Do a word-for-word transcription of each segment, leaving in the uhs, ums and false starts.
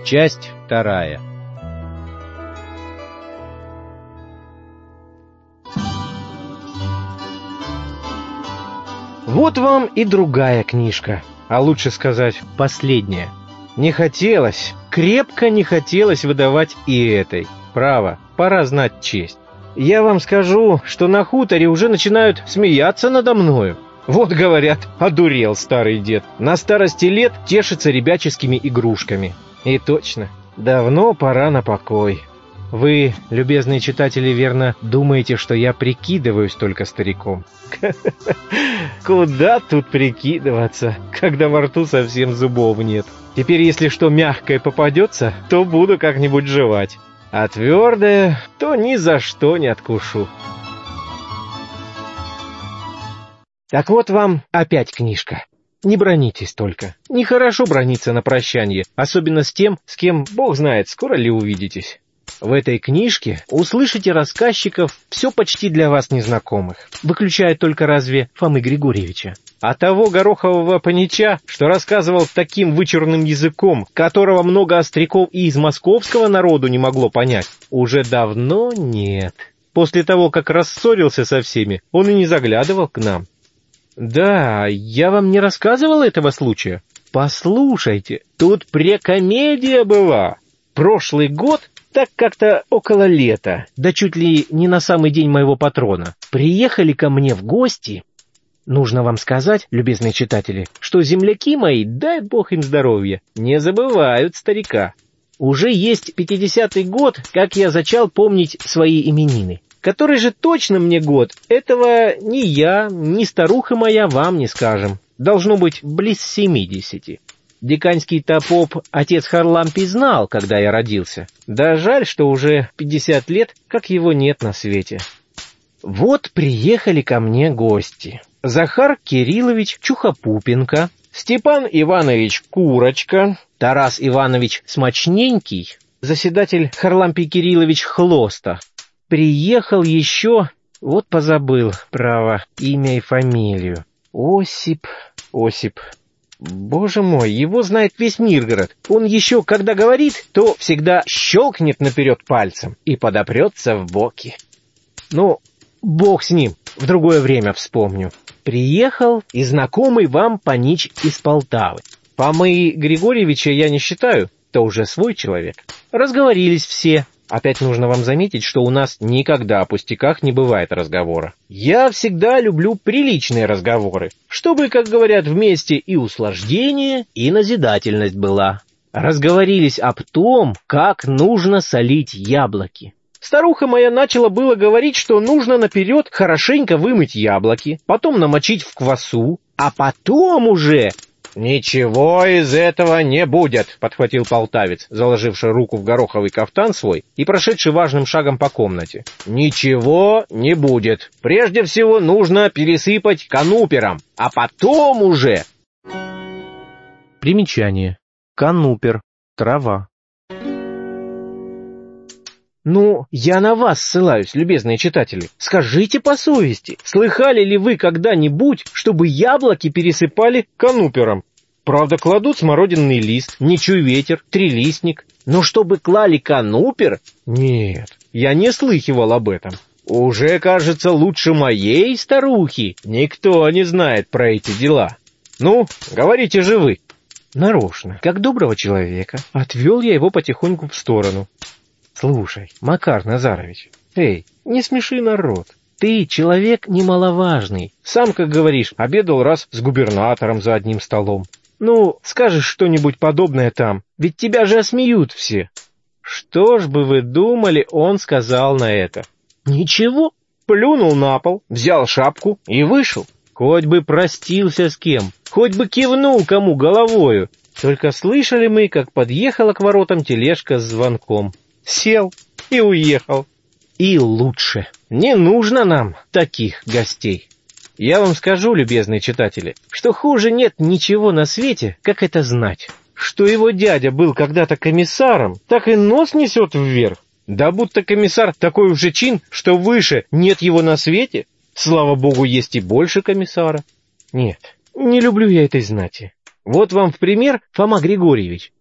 Часть вторая. Вот вам и другая книжка, а лучше сказать, последняя. Не хотелось, крепко не хотелось выдавать и этой. Право, пора знать честь. Я вам скажу, что на хуторе уже начинают смеяться надо мною. Вот, говорят, одурел старый дед. На старости лет тешится ребяческими игрушками. И точно, давно пора на покой. Вы, любезные читатели, верно думаете, что я прикидываюсь только стариком? Куда тут прикидываться, когда во рту совсем зубов нет? Теперь, если что мягкое попадется, то буду как-нибудь жевать. А твердое, то ни за что не откушу. Так вот вам опять книжка. Не бронитесь только. Нехорошо брониться на прощанье, особенно с тем, с кем, бог знает, скоро ли увидитесь. В этой книжке услышите рассказчиков все почти для вас незнакомых, выключая только разве Фомы Григорьевича. А того горохового панича, что рассказывал таким вычурным языком, которого много остряков и из московского народу не могло понять, уже давно нет. После того, как рассорился со всеми, он и не заглядывал к нам. Да, я вам не рассказывал этого случая? Послушайте, тут прекомедия была. Прошлый год, так как-то около лета, да чуть ли не на самый день моего патрона, приехали ко мне в гости. Нужно вам сказать, любезные читатели, что земляки мои, дай бог им здоровья, не забывают старика. Уже есть пятидесятый год, как я зачал помнить свои именины. Который же точно мне год, этого ни я, ни старуха моя вам не скажем. Должно быть близ семидесяти. Диканьский-то поп отец Харлампий знал, когда я родился. Да жаль, что уже пятьдесят лет, как его нет на свете. Вот приехали ко мне гости. Захар Кириллович Чухопупенко, Степан Иванович Курочка, Тарас Иванович Смачненький, заседатель Харлампий Кириллович Хлоста. Приехал еще, вот позабыл, право, имя и фамилию. Осип, Осип. Боже мой, его знает весь Миргород. Он еще, когда говорит, то всегда щелкнет наперед пальцем и подопрется в боки. Ну, бог с ним, в другое время вспомню. Приехал и знакомый вам панич из Полтавы. Фомы Григорьевича я не считаю, то уже свой человек. Разговорились все. Опять нужно вам заметить, что у нас никогда о пустяках не бывает разговора. Я всегда люблю приличные разговоры, чтобы, как говорят, вместе и услаждение, и назидательность была. Разговорились об том, как нужно солить яблоки. Старуха моя начала было говорить, что нужно наперед хорошенько вымыть яблоки, потом намочить в квасу, а потом уже... «Ничего из этого не будет», — подхватил полтавец, заложивший руку в гороховый кафтан свой и прошедший важным шагом по комнате. «Ничего не будет. Прежде всего нужно пересыпать канупером, а потом уже...» Примечание. Канупер. Трава. «Ну, я на вас ссылаюсь, любезные читатели. Скажите по совести, слыхали ли вы когда-нибудь, чтобы яблоки пересыпали канупером? Правда, кладут смородинный лист, не чуй ветер, трилистник. Но чтобы клали канупер? Нет, я не слыхивал об этом. Уже, кажется, лучше моей старухи никто не знает про эти дела. Ну, говорите же вы». Нарочно, как доброго человека, отвел я его потихоньку в сторону. «Слушай, Макар Назарович, эй, не смеши народ. Ты человек немаловажный. Сам, как говоришь, обедал раз с губернатором за одним столом. Ну, скажешь что-нибудь подобное там, ведь тебя же осмеют все». Что ж бы вы думали, он сказал на это? Ничего, плюнул на пол, взял шапку и вышел. Хоть бы простился с кем, хоть бы кивнул кому головою. Только слышали мы, как подъехала к воротам тележка с звонком. Сел и уехал. И лучше. Не нужно нам таких гостей. Я вам скажу, любезные читатели, что хуже нет ничего на свете, как это знать. Что его дядя был когда-то комиссаром, так и нос несет вверх. Да будто комиссар такой уже чин, что выше нет его на свете. Слава богу, есть и больше комиссара. Нет, не люблю я этой знати. Вот вам в пример Фома Григорьевич.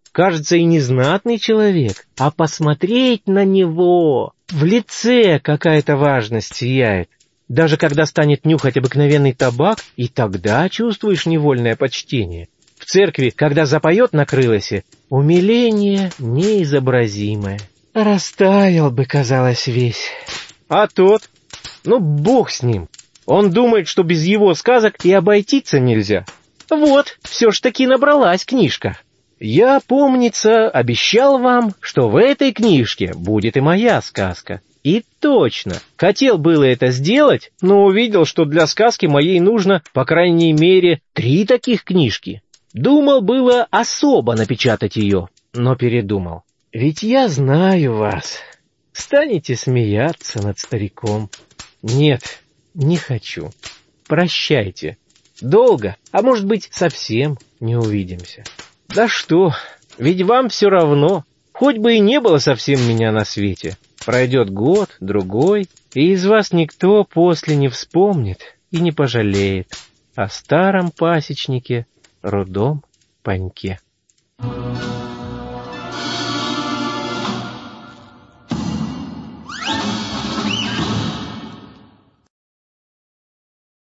Кажется, и не знатный человек, а посмотреть на него, в лице какая-то важность сияет. Даже когда станет нюхать обыкновенный табак, и тогда чувствуешь невольное почтение. В церкви, когда запоет на крылосе, умиление неизобразимое. Растаял бы, казалось, весь. А тот? Ну, бог с ним. Он думает, что без его сказок и обойтиться нельзя. Вот, все ж таки набралась книжка. Я, помнится, обещал вам, что в этой книжке будет и моя сказка. И точно, хотел было это сделать, но увидел, что для сказки моей нужно, по крайней мере, три таких книжки. Думал было особо напечатать ее, но передумал. Ведь я знаю вас. Станете смеяться над стариком. Нет, не хочу. Прощайте. Долго, а может быть, совсем не увидимся. Да что, ведь вам все равно. Хоть бы и не было совсем меня на свете. Пройдет год, другой, и из вас никто после не вспомнит и не пожалеет о старом пасечнике, рудом паньке. Thank you.